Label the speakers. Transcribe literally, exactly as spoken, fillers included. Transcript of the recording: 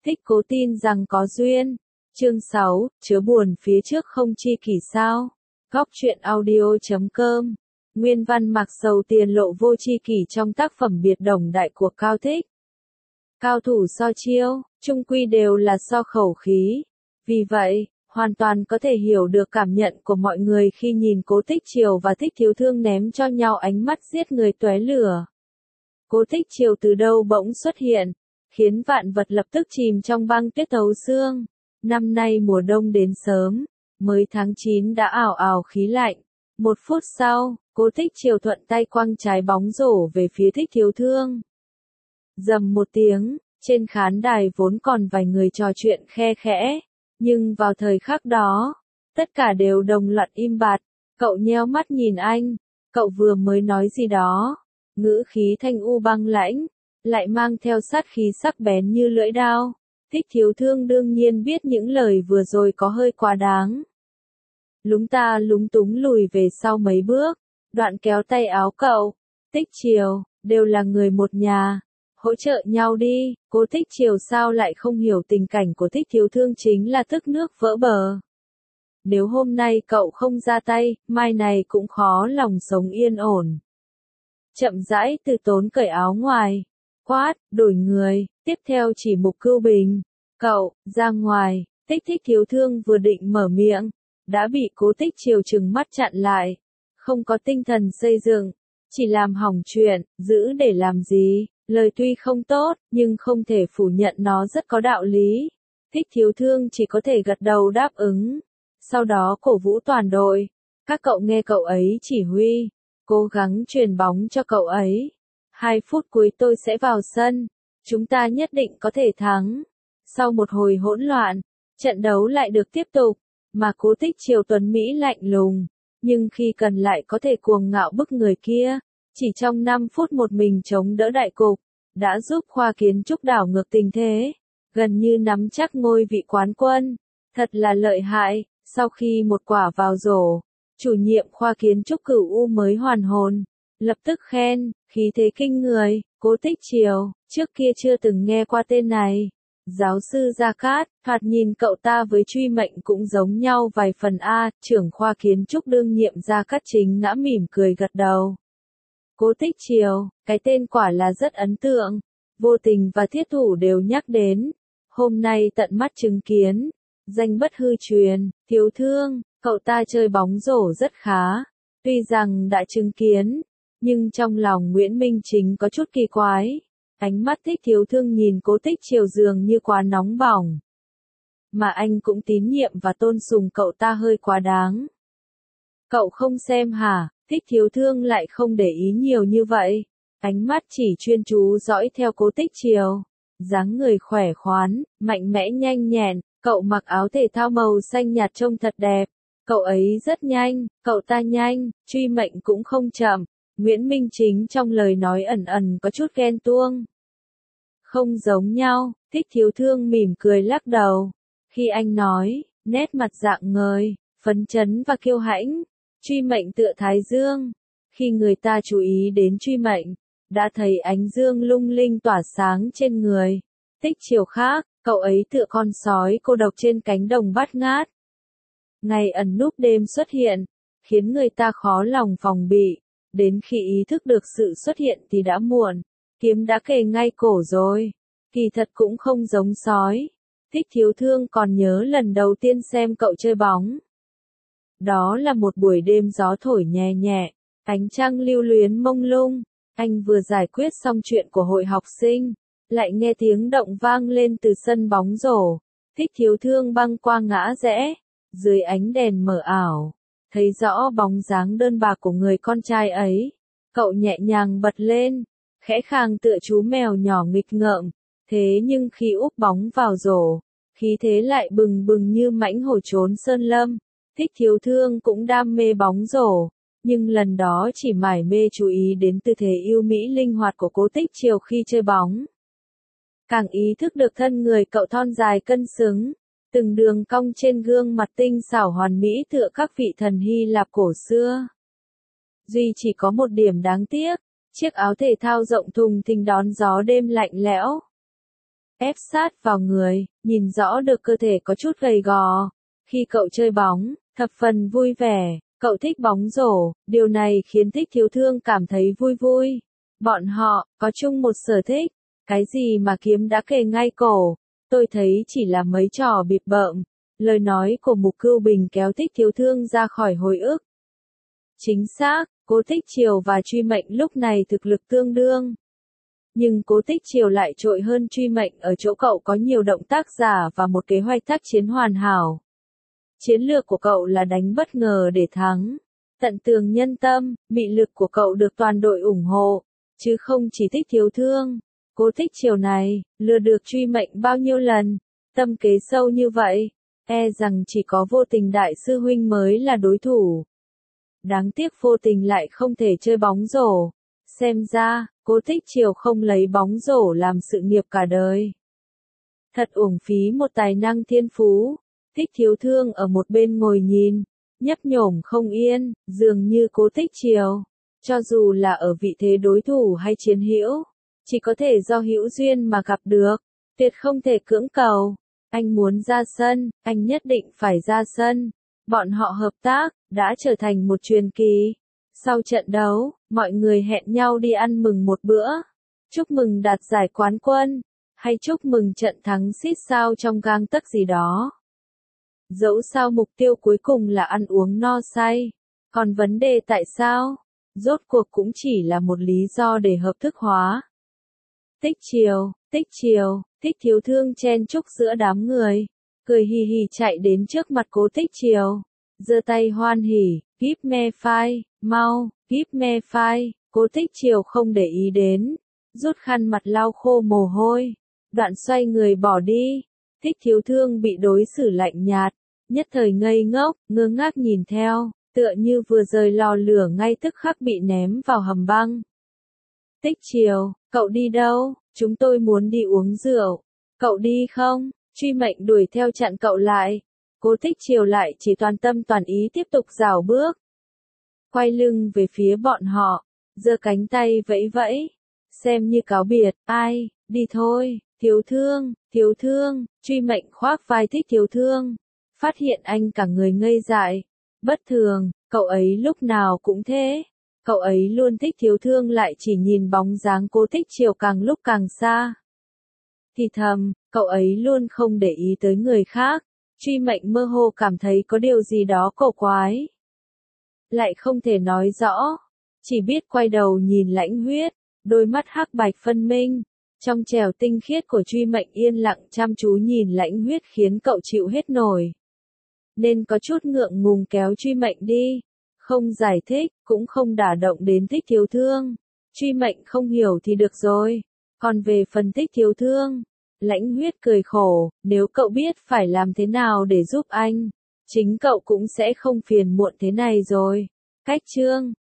Speaker 1: Thích cố tin rằng có duyên. Chương sáu, chớ buồn phía trước không chi kỷ sao. Góc truyện audio chấm com. Nguyên văn mặc sầu tiền lộ vô chi kỷ trong tác phẩm biệt đồng đại của Cao Thích. Cao thủ so chiêu, chung quy đều là so khẩu khí. Vì vậy, hoàn toàn có thể hiểu được cảm nhận của mọi người khi nhìn Cố Tích Triều và Thích Thiếu Thương ném cho nhau ánh mắt giết người tóe lửa. Cố Tích Triều từ đâu bỗng xuất hiện, khiến vạn vật lập tức chìm trong băng tuyết thấu xương. Năm nay mùa đông đến sớm, mới tháng chín đã ảo ảo khí lạnh. Một phút sau, Cố Tích Triều thuận tay quăng trái bóng rổ về phía Thích Thiếu Thương. Rầm một tiếng, trên khán đài vốn còn vài người trò chuyện khe khẽ, nhưng vào thời khắc đó, tất cả đều đồng loạt im bặt. Cậu nheo mắt nhìn anh, cậu vừa mới nói gì đó, ngữ khí thanh u băng lãnh, lại mang theo sát khí sắc bén như lưỡi dao. Thích Thiếu Thương đương nhiên biết những lời vừa rồi có hơi quá đáng. Lúng ta lúng túng lùi về sau mấy bước, đoạn kéo tay áo cậu. Tích Triều, đều là người một nhà, hỗ trợ nhau đi. Cố Tích Triều sao lại không hiểu tình cảnh của Thích Thiếu Thương chính là tức nước vỡ bờ. Nếu hôm nay cậu không ra tay, mai này cũng khó lòng sống yên ổn. Chậm rãi từ tốn cởi áo ngoài, quát, đổi người, tiếp theo chỉ Mục Cưu Bình. Cậu, ra ngoài. Tích Thích Thiếu Thương vừa định mở miệng, đã bị Cố Tích Triều trừng mắt chặn lại. Không có tinh thần xây dựng, chỉ làm hỏng chuyện, giữ để làm gì. Lời tuy không tốt, nhưng không thể phủ nhận nó rất có đạo lý. Thích Thiếu Thương chỉ có thể gật đầu đáp ứng. Sau đó cổ vũ toàn đội. Các cậu nghe cậu ấy chỉ huy, cố gắng truyền bóng cho cậu ấy. Hai phút cuối tôi sẽ vào sân. Chúng ta nhất định có thể thắng. Sau một hồi hỗn loạn, trận đấu lại được tiếp tục, mà Cố Tích Triều tuấn Mỹ lạnh lùng, nhưng khi cần lại có thể cuồng ngạo bức người kia. Chỉ trong năm phút một mình chống đỡ đại cục, đã giúp Khoa Kiến Trúc đảo ngược tình thế, gần như nắm chắc ngôi vị quán quân. Thật là lợi hại. Sau khi một quả vào rổ, chủ nhiệm Khoa Kiến Trúc Cửu U mới hoàn hồn, lập tức khen, khí thế kinh người. Cố Tích Triều, trước kia chưa từng nghe qua tên này. Giáo sư Gia Cát, thoạt nhìn cậu ta với Truy Mệnh cũng giống nhau vài phần a. Trưởng Khoa Kiến Trúc đương nhiệm Gia Cát Chính ngã mỉm cười gật đầu. Cố Tích Triều, cái tên quả là rất ấn tượng, vô tình và thiết thủ đều nhắc đến. Hôm nay tận mắt chứng kiến, danh bất hư truyền. Thiếu Thương, cậu ta chơi bóng rổ rất khá. Tuy rằng đã chứng kiến, nhưng trong lòng Nguyễn Minh Chính có chút kỳ quái. Ánh mắt Thích Thiếu Thương nhìn Cố Tích Triều dường như quá nóng bỏng. Mà anh cũng tín nhiệm và tôn sùng cậu ta hơi quá đáng. Cậu không xem hả? Thích Thiếu Thương lại không để ý nhiều như vậy. Ánh mắt chỉ chuyên chú dõi theo Cố Tích Triều. Dáng người khỏe khoắn, mạnh mẽ nhanh nhẹn. Cậu mặc áo thể thao màu xanh nhạt trông thật đẹp. Cậu ấy rất nhanh, cậu ta nhanh, Truy Mệnh cũng không chậm. Nguyễn Minh Chính trong lời nói ẩn ẩn có chút ghen tuông. Không giống nhau. Thích Thiếu Thương mỉm cười lắc đầu. Khi anh nói, nét mặt rạng ngời, phấn chấn và kiêu hãnh. Truy Mệnh tựa thái dương. Khi người ta chú ý đến Truy Mệnh, đã thấy ánh dương lung linh tỏa sáng trên người. Tích Triều khác, cậu ấy tựa con sói cô độc trên cánh đồng bát ngát. Ngày ẩn núp đêm xuất hiện, khiến người ta khó lòng phòng bị. Đến khi ý thức được sự xuất hiện thì đã muộn, kiếm đã kề ngay cổ rồi. Kỳ thật cũng không giống sói. Thích Thiếu Thương còn nhớ lần đầu tiên xem cậu chơi bóng. Đó là một buổi đêm gió thổi nhẹ nhẹ, ánh trăng lưu luyến mông lung. Anh vừa giải quyết xong chuyện của hội học sinh, lại nghe tiếng động vang lên từ sân bóng rổ. Thích Thiếu Thương băng qua ngã rẽ, dưới ánh đèn mờ ảo, thấy rõ bóng dáng đơn bạc của người con trai ấy. Cậu nhẹ nhàng bật lên, khẽ khàng tựa chú mèo nhỏ nghịch ngợm. Thế nhưng khi úp bóng vào rổ, khí thế lại bừng bừng như mãnh hổ trốn sơn lâm. Thích Thiếu Thương cũng đam mê bóng rổ, nhưng lần đó chỉ mải mê chú ý đến tư thế yêu mỹ linh hoạt của Cố Tích Triều khi chơi bóng. Càng ý thức được thân người cậu thon dài cân xứng, từng đường cong trên gương mặt tinh xảo hoàn mỹ tựa các vị thần Hy Lạp cổ xưa. Duy chỉ có một điểm đáng tiếc, chiếc áo thể thao rộng thùng thình đón gió đêm lạnh lẽo. ép sát vào người, nhìn rõ được cơ thể có chút gầy gò. Khi cậu chơi bóng, thập phần vui vẻ, cậu thích bóng rổ, điều này khiến Thích Thiếu Thương cảm thấy vui vui. Bọn họ có chung một sở thích, cái gì mà kiếm đã kề ngay cổ, tôi thấy chỉ là mấy trò bịp bợm. Lời nói của Mục Cưu Bình kéo Thích Thiếu Thương ra khỏi hồi ức. Chính xác, Cố Tích Triều và Truy Mệnh lúc này thực lực tương đương. Nhưng Cố Tích Triều lại trội hơn Truy Mệnh ở chỗ cậu có nhiều động tác giả và một kế hoạch tác chiến hoàn hảo. Chiến lược của cậu là đánh bất ngờ để thắng. Tận tường nhân tâm, mị lực của cậu được toàn đội ủng hộ, chứ không chỉ Thích Thiếu Thương. Cố Tích Triều này, lừa được Truy Mệnh bao nhiêu lần, tâm kế sâu như vậy, e rằng chỉ có Vô Tình đại sư huynh mới là đối thủ. Đáng tiếc Vô Tình lại không thể chơi bóng rổ. Xem ra, Cố Tích Triều không lấy bóng rổ làm sự nghiệp cả đời. Thật uổng phí một tài năng thiên phú. Thích Thiếu Thương ở một bên ngồi nhìn, nhấp nhổm không yên, dường như Cố Tích Triều, cho dù là ở vị thế đối thủ hay chiến hữu, chỉ có thể do hữu duyên mà gặp được, tuyệt không thể cưỡng cầu. Anh muốn ra sân, anh nhất định phải ra sân. Bọn họ hợp tác, đã trở thành một truyền kỳ. Sau trận đấu, mọi người hẹn nhau đi ăn mừng một bữa. Chúc mừng đạt giải quán quân, hay chúc mừng trận thắng xít sao trong gang tấc gì đó. Dẫu sao mục tiêu cuối cùng là ăn uống no say. Còn vấn đề tại sao? Rốt cuộc cũng chỉ là một lý do để hợp thức hóa. Tích Triều, Tích Triều, Thích Thiếu Thương chen chúc giữa đám người, cười hì hì chạy đến trước mặt Cố Tích Triều, giơ tay hoan hỉ, give me five, mau, give me five. Cố Tích Triều không để ý đến, rút khăn mặt lau khô mồ hôi, đoạn xoay người bỏ đi. Thích Thiếu Thương bị đối xử lạnh nhạt, nhất thời ngây ngốc, ngơ ngác nhìn theo, tựa như vừa rời lò lửa ngay tức khắc bị ném vào hầm băng. Tích Triều, cậu đi đâu? Chúng tôi muốn đi uống rượu. Cậu đi không? Truy Mệnh đuổi theo chặn cậu lại. Cố Tích Triều lại chỉ toàn tâm toàn ý tiếp tục rảo bước. Quay lưng về phía bọn họ, giơ cánh tay vẫy vẫy, xem như cáo biệt. Ai, đi thôi, Thiếu Thương, Thiếu Thương. Truy Mệnh khoác vai Thích Thiếu Thương, phát hiện anh cả người ngây dại. Bất thường, cậu ấy lúc nào cũng thế. Cậu ấy luôn thích Thiếu Thương lại chỉ nhìn bóng dáng Cố Tích Triều càng lúc càng xa. Thì thầm, cậu ấy luôn không để ý tới người khác. Truy Mệnh mơ hồ cảm thấy có điều gì đó cổ quái. Lại không thể nói rõ. Chỉ biết quay đầu nhìn Lãnh Huyết, đôi mắt hắc bạch phân minh. Trong trẻo tinh khiết của Truy Mệnh yên lặng chăm chú nhìn Lãnh Huyết khiến cậu chịu hết nổi. Nên có chút ngượng ngùng kéo Truy Mệnh đi. Không giải thích, cũng không đả động đến Thích Thiếu Thương. Truy Mệnh không hiểu thì được rồi. Còn về phần Thích Thiếu Thương, Lãnh Huyết cười khổ, nếu cậu biết phải làm thế nào để giúp anh, chính cậu cũng sẽ không phiền muộn thế này rồi. Cách chương